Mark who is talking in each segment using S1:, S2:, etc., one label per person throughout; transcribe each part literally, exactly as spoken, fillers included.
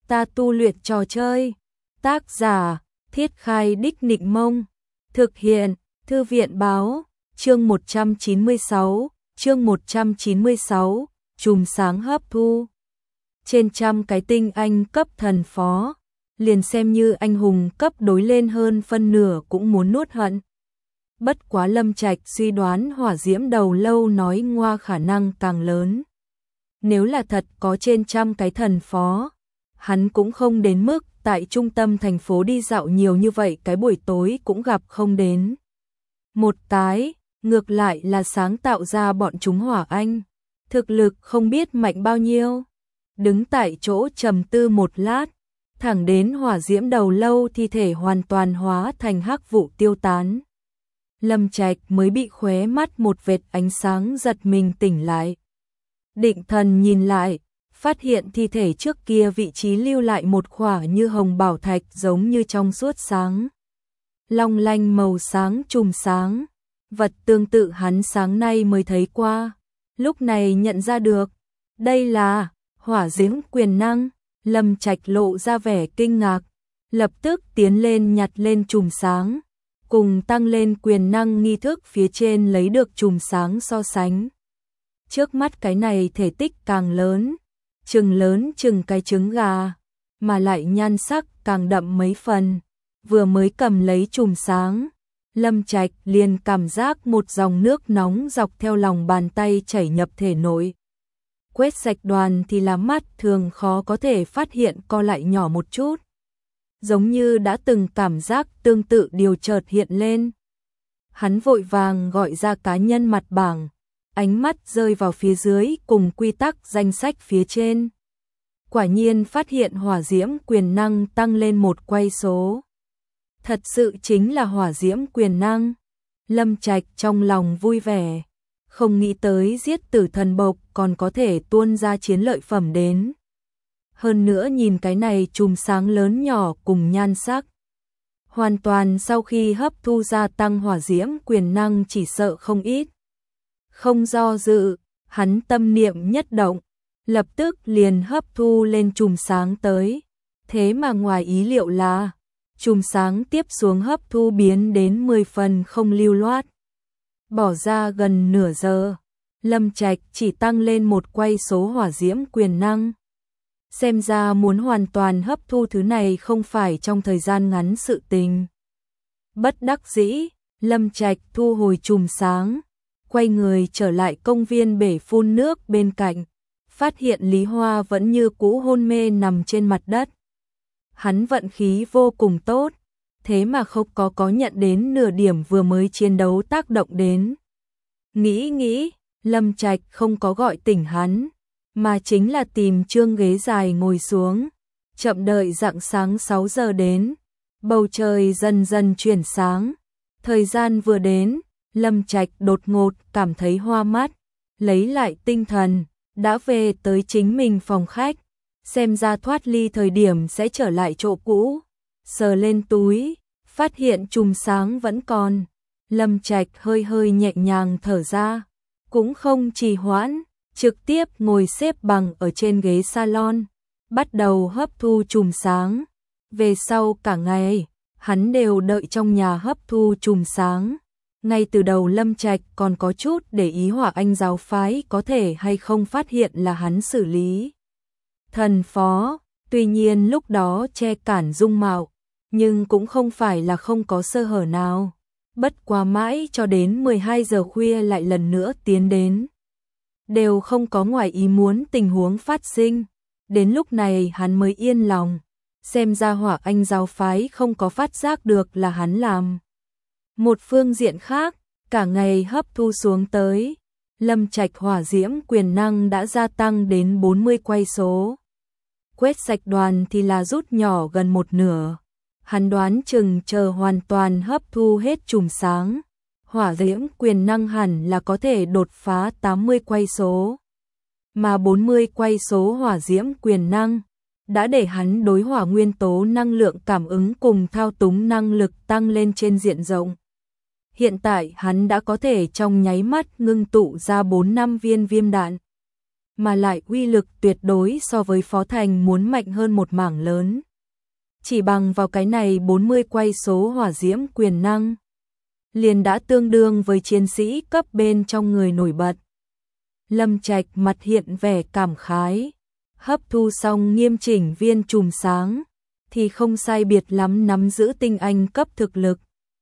S1: Ta tu luyện trò chơi. Tác giả, Thiết Khai Đích Nịnh Mông. Thực hiện, Thư viện Báo. Chương một trăm chín mươi sáu, chương một trăm chín mươi sáu, chùm sáng hấp thu. Trên trăm cái tinh anh cấp thần phó, liền xem như anh hùng cấp đối lên hơn phân nửa cũng muốn nuốt hận. Bất quá Lâm Trạch suy đoán hỏa diễm đầu lâu nói ngoa khả năng càng lớn. Nếu là thật có trên trăm cái thần phó, hắn cũng không đến mức tại trung tâm thành phố đi dạo nhiều như vậy, cái buổi tối cũng gặp không đến. Một cái, ngược lại là sáng tạo ra bọn chúng hỏa anh, thực lực không biết mạnh bao nhiêu. Đứng tại chỗ trầm tư một lát, thẳng đến hỏa diễm đầu lâu thi thể hoàn toàn hóa thành hắc vụ tiêu tán. Lâm Trạch mới bị khóe mắt một vệt ánh sáng giật mình tỉnh lại. Định thần nhìn lại, phát hiện thi thể trước kia vị trí lưu lại một khỏa như hồng bảo thạch giống như trong suốt sáng. Long lanh màu sáng chùm sáng, vật tương tự hắn sáng nay mới thấy qua, lúc này nhận ra được. Đây là hỏa diễm quyền năng. Lâm Trạch lộ ra vẻ kinh ngạc, lập tức tiến lên nhặt lên chùm sáng, cùng tăng lên quyền năng nghi thức phía trên lấy được chùm sáng so sánh. Trước mắt cái này thể tích càng lớn, chừng lớn chừng cái trứng gà, mà lại nhan sắc càng đậm mấy phần. Vừa mới cầm lấy chùm sáng, Lâm Trạch liền cảm giác một dòng nước nóng dọc theo lòng bàn tay chảy nhập thể nội. Quét sạch đoàn thì là mắt thường khó có thể phát hiện co lại nhỏ một chút. Giống như đã từng cảm giác tương tự điều chợt hiện lên. Hắn vội vàng gọi ra cá nhân mặt bảng, ánh mắt rơi vào phía dưới cùng quy tắc danh sách phía trên. Quả nhiên phát hiện hỏa diễm quyền năng tăng lên một quay số. Thật sự chính là hỏa diễm quyền năng. Lâm Trạch trong lòng vui vẻ, không nghĩ tới giết tử thần bộc còn có thể tuôn ra chiến lợi phẩm đến. Hơn nữa nhìn cái này chùm sáng lớn nhỏ cùng nhan sắc, hoàn toàn sau khi hấp thu gia tăng hỏa diễm quyền năng chỉ sợ không ít. Không do dự, hắn tâm niệm nhất động, lập tức liền hấp thu lên chùm sáng tới. Thế mà ngoài ý liệu là, chùm sáng tiếp xuống hấp thu biến đến mười phần không lưu loát. Bỏ ra gần nửa giờ, Lâm Trạch chỉ tăng lên một quay số hỏa diễm quyền năng. Xem ra muốn hoàn toàn hấp thu thứ này không phải trong thời gian ngắn sự tình. Bất đắc dĩ, Lâm Trạch thu hồi chùm sáng, quay người trở lại công viên bể phun nước bên cạnh, phát hiện Lý Hoa vẫn như cũ hôn mê nằm trên mặt đất. Hắn vận khí vô cùng tốt, thế mà không có có nhận đến nửa điểm vừa mới chiến đấu tác động đến. Nghĩ nghĩ, Lâm Trạch không có gọi tỉnh hắn, mà chính là tìm trương ghế dài ngồi xuống, chậm đợi rạng sáng sáu giờ đến. Bầu trời dần dần chuyển sáng, thời gian vừa đến, Lâm Trạch đột ngột cảm thấy hoa mắt, lấy lại tinh thần, đã về tới chính mình phòng khách, xem ra thoát ly thời điểm sẽ trở lại chỗ cũ. Sờ lên túi, phát hiện chùm sáng vẫn còn, Lâm Trạch hơi hơi nhẹ nhàng thở ra, cũng không trì hoãn, trực tiếp ngồi xếp bằng ở trên ghế salon, bắt đầu hấp thu chùm sáng. Về sau cả ngày, hắn đều đợi trong nhà hấp thu chùm sáng. Ngay từ đầu Lâm Trạch còn có chút để ý hỏa anh giáo phái có thể hay không phát hiện là hắn xử lý thần phó, tuy nhiên lúc đó che cản dung mạo, nhưng cũng không phải là không có sơ hở nào. Bất quá mãi cho đến mười hai giờ khuya lại lần nữa tiến đến, đều không có ngoài ý muốn tình huống phát sinh. Đến lúc này hắn mới yên lòng, xem ra hỏa anh giáo phái không có phát giác được là hắn làm. Một phương diện khác, cả ngày hấp thu xuống tới, Lâm Trạch hỏa diễm quyền năng đã gia tăng đến bốn mươi quay số. Quét sạch đoàn thì là rút nhỏ gần một nửa. Hắn đoán chừng chờ hoàn toàn hấp thu hết chùm sáng, hỏa diễm quyền năng hẳn là có thể đột phá tám mươi quay số. Mà bốn mươi quay số hỏa diễm quyền năng đã để hắn đối hỏa nguyên tố năng lượng cảm ứng cùng thao túng năng lực tăng lên trên diện rộng. Hiện tại hắn đã có thể trong nháy mắt ngưng tụ ra bốn năm viên viêm đạn. mà lại uy lực tuyệt đối so với Phó Thành muốn mạnh hơn một mảng lớn. Chỉ bằng vào cái này bốn mươi quay số hỏa diễm quyền năng, liền đã tương đương với chiến sĩ cấp bên trong người nổi bật. Lâm Trạch mặt hiện vẻ cảm khái, hấp thu xong nghiêm chỉnh viên chùm sáng, thì không sai biệt lắm nắm giữ tinh anh cấp thực lực.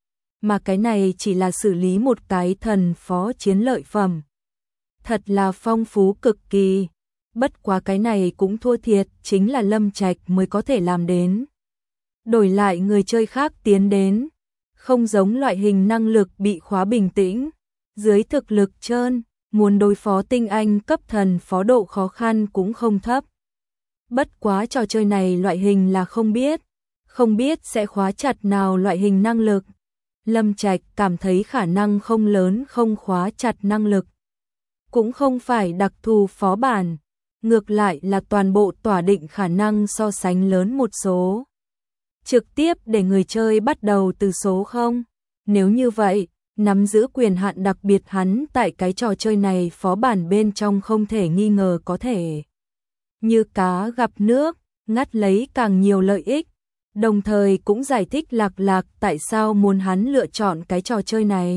S1: Mà cái này chỉ là xử lý một cái thần phó chiến lợi phẩm. Thật là phong phú cực kỳ, bất quá cái này cũng thua thiệt, chính là Lâm Trạch mới có thể làm đến. Đổi lại người chơi khác tiến đến, không giống loại hình năng lực bị khóa bình tĩnh, dưới thực lực trơn, muốn đối phó tinh anh cấp thần phó độ khó khăn cũng không thấp. Bất quá trò chơi này loại hình là không biết, không biết sẽ khóa chặt nào loại hình năng lực. Lâm Trạch cảm thấy khả năng không lớn không khóa chặt năng lực. Cũng không phải đặc thù phó bản, ngược lại là toàn bộ tỏa định khả năng so sánh lớn một số. Trực tiếp để người chơi bắt đầu từ số không. Nếu như vậy, nắm giữ quyền hạn đặc biệt hắn tại cái trò chơi này phó bản bên trong không thể nghi ngờ có thể như cá gặp nước, ngắt lấy càng nhiều lợi ích, đồng thời cũng giải thích lạc lạc tại sao muốn hắn lựa chọn cái trò chơi này.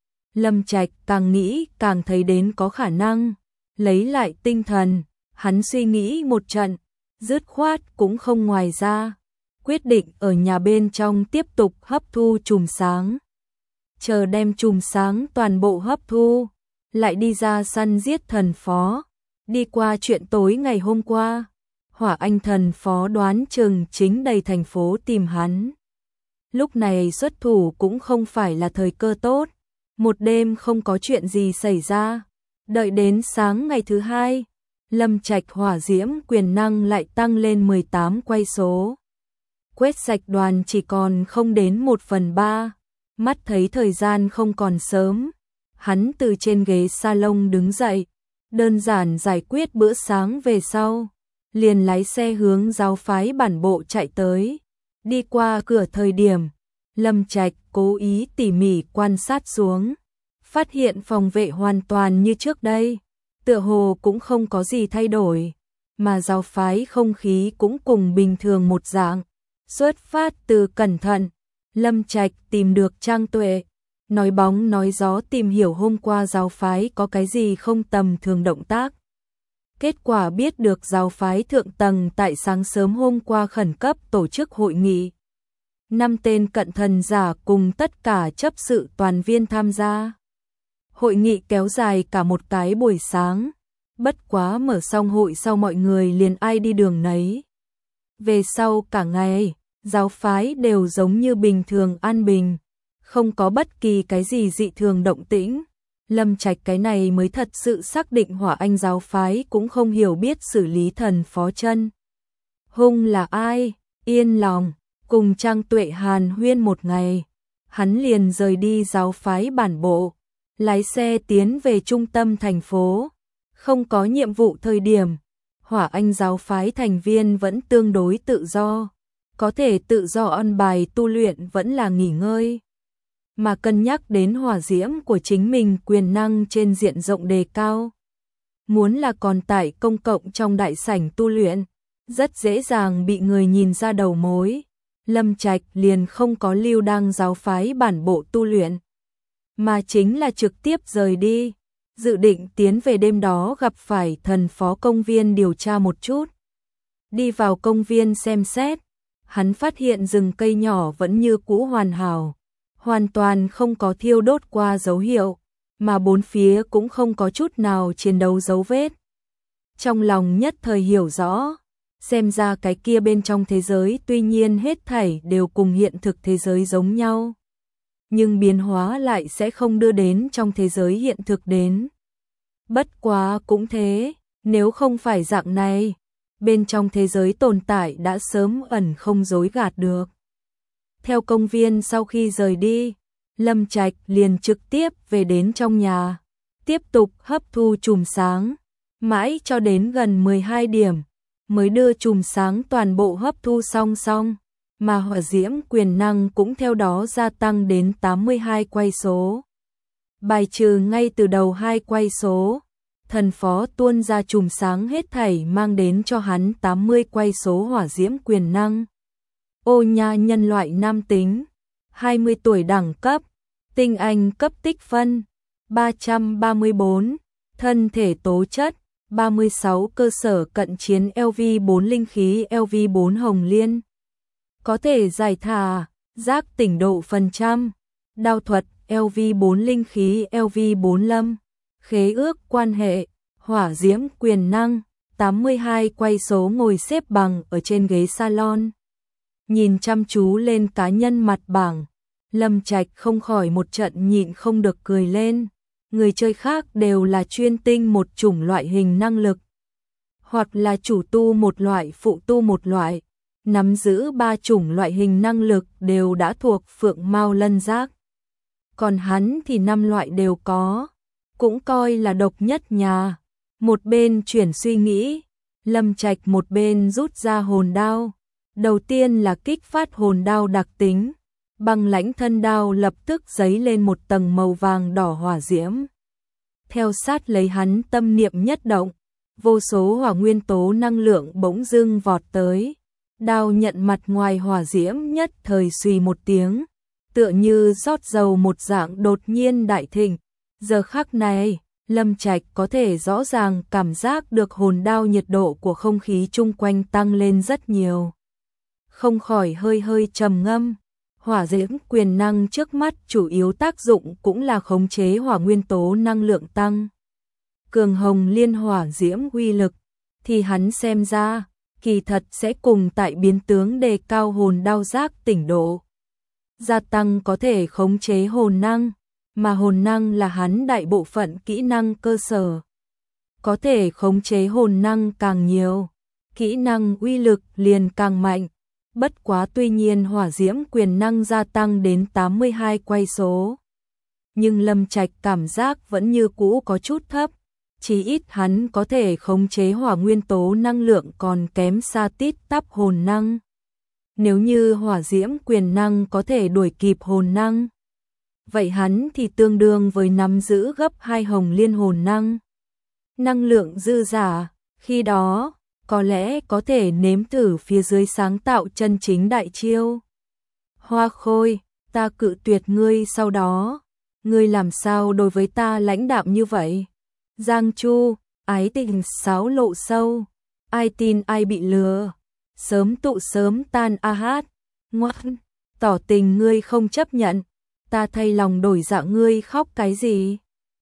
S1: Lâm Trạch càng nghĩ càng thấy đến có khả năng, lấy lại tinh thần, hắn suy nghĩ một trận, dứt khoát cũng không ngoài ra, quyết định ở nhà bên trong tiếp tục hấp thu chùm sáng. Chờ đem chùm sáng toàn bộ hấp thu, lại đi ra săn giết thần phó. Đi qua chuyện tối ngày hôm qua, Hỏa Anh thần phó đoán chừng chính đầy thành phố tìm hắn. Lúc này xuất thủ cũng không phải là thời cơ tốt, một đêm không có chuyện gì xảy ra. Đợi đến sáng ngày thứ hai, Lâm Trạch hỏa diễm quyền năng lại tăng lên mười tám quay số. Quét sạch đoàn chỉ còn không đến một phần ba, mắt thấy thời gian không còn sớm. Hắn từ trên ghế salon đứng dậy, đơn giản giải quyết bữa sáng về sau, liền lái xe hướng giáo phái bản bộ chạy tới. Đi qua cửa thời điểm, Lâm Trạch cố ý tỉ mỉ quan sát xuống, phát hiện phòng vệ hoàn toàn như trước đây, tựa hồ cũng không có gì thay đổi, mà giáo phái không khí cũng cùng bình thường một dạng. Xuất phát từ cẩn thận, Lâm Trạch tìm được Trang Tuệ, nói bóng nói gió tìm hiểu hôm qua giáo phái có cái gì không tầm thường động tác. Kết quả biết được giáo phái thượng tầng tại sáng sớm hôm qua khẩn cấp tổ chức hội nghị. Năm tên cận thần giả cùng tất cả chấp sự toàn viên tham gia. Hội nghị kéo dài cả một cái buổi sáng, bất quá mở xong hội sau mọi người liền ai đi đường nấy. Về sau cả ngày, giáo phái đều giống như bình thường an bình, không có bất kỳ cái gì dị thường động tĩnh. Lâm Trạch cái này mới thật sự xác định Hỏa Anh giáo phái cũng không hiểu biết xử lý thần phó chân hung là ai. Yên lòng, cùng Trang Tuệ hàn huyên một ngày, hắn liền rời đi giáo phái bản bộ, lái xe tiến về trung tâm thành phố. Không có nhiệm vụ thời điểm, Hỏa Anh giáo phái thành viên vẫn tương đối tự do, có thể tự do ăn bài tu luyện vẫn là nghỉ ngơi. Mà cân nhắc đến hỏa diễm của chính mình quyền năng trên diện rộng đề cao. Muốn là còn tại công cộng trong đại sảnh tu luyện, rất dễ dàng bị người nhìn ra đầu mối. Lâm Trạch liền không có lưu đăng giáo phái bản bộ tu luyện, mà chính là trực tiếp rời đi, dự định tiến về đêm đó gặp phải thần phó công viên điều tra một chút. Đi vào công viên xem xét, hắn phát hiện rừng cây nhỏ vẫn như cũ hoàn hảo, hoàn toàn không có thiêu đốt qua dấu hiệu, mà bốn phía cũng không có chút nào chiến đấu dấu vết. Trong lòng nhất thời hiểu rõ, xem ra cái kia bên trong thế giới tuy nhiên hết thảy đều cùng hiện thực thế giới giống nhau, nhưng biến hóa lại sẽ không đưa đến trong thế giới hiện thực đến. Bất quá cũng thế, nếu không phải dạng này, bên trong thế giới tồn tại đã sớm ẩn không dối gạt được. Theo công viên sau khi rời đi, Lâm Trạch liền trực tiếp về đến trong nhà, tiếp tục hấp thu chùm sáng, mãi cho đến gần mười hai điểm, mới đưa chùm sáng toàn bộ hấp thu song song, mà hỏa diễm quyền năng cũng theo đó gia tăng đến tám mươi hai quay số. Bài trừ ngay từ đầu hai quay số, thần phó tuôn ra chùm sáng hết thảy mang đến cho hắn tám mươi quay số hỏa diễm quyền năng. Ô nha nhân loại nam tính, hai mươi tuổi đẳng cấp, tinh anh cấp tích phân, ba trăm ba mươi bốn, thân thể tố chất, ba mươi sáu cơ sở cận chiến L V bốn linh khí L V bốn hồng liên. Có thể giải thả, giác tỉnh độ phần trăm, đao thuật L V bốn linh khí L V bốn lâm, khế ước quan hệ, hỏa diễm quyền năng, tám mươi hai quay số ngồi xếp bằng ở trên ghế salon. Nhìn chăm chú lên cá nhân mặt bảng, Lâm Trạch không khỏi một trận nhịn không được cười lên. Người chơi khác đều là chuyên tinh một chủng loại hình năng lực, hoặc là chủ tu một loại phụ tu một loại, nắm giữ ba chủng loại hình năng lực đều đã thuộc phượng mao lân giác. Còn hắn thì năm loại đều có, cũng coi là độc nhất nhà. Một bên chuyển suy nghĩ, Lâm Trạch một bên rút ra hồn đao. Đầu tiên là kích phát hồn đao đặc tính, băng lãnh thân đao lập tức dấy lên một tầng màu vàng đỏ hỏa diễm. Theo sát lấy hắn tâm niệm nhất động, vô số hỏa nguyên tố năng lượng bỗng dưng vọt tới. Đao nhận mặt ngoài hỏa diễm nhất thời xùy một tiếng, tựa như rót dầu một dạng đột nhiên đại thịnh. Giờ khắc này, Lâm Trạch có thể rõ ràng cảm giác được hồn đao nhiệt độ của không khí chung quanh tăng lên rất nhiều. Không khỏi hơi hơi trầm ngâm. Hỏa diễm quyền năng trước mắt chủ yếu tác dụng cũng là khống chế hỏa nguyên tố năng lượng tăng. Cường hồng liên hỏa diễm uy lực, thì hắn xem ra, kỳ thật sẽ cùng tại biến tướng đề cao hồn đao giác tỉnh độ. Gia tăng có thể khống chế hồn năng, mà hồn năng là hắn đại bộ phận kỹ năng cơ sở. Có thể khống chế hồn năng càng nhiều, kỹ năng uy lực liền càng mạnh. Bất quá tuy nhiên hỏa diễm quyền năng gia tăng đến tám mươi hai quay số. Nhưng Lâm Trạch cảm giác vẫn như cũ có chút thấp, chỉ ít hắn có thể khống chế hỏa nguyên tố năng lượng còn kém xa tít tắp hồn năng. Nếu như hỏa diễm quyền năng có thể đuổi kịp hồn năng, vậy hắn thì tương đương với nắm giữ gấp hai hồng liên hồn năng. Năng lượng dư giả, khi đó có lẽ có thể nếm thử phía dưới sáng tạo chân chính đại chiêu. Hoa Khôi, ta cự tuyệt ngươi sau đó, ngươi làm sao đối với ta lãnh đạm như vậy? Giang Chu, ái tình sáo lộ sâu, ai tin ai bị lừa, sớm tụ sớm tan a hát, ngoan, tỏ tình ngươi không chấp nhận, ta thay lòng đổi dạ ngươi khóc cái gì?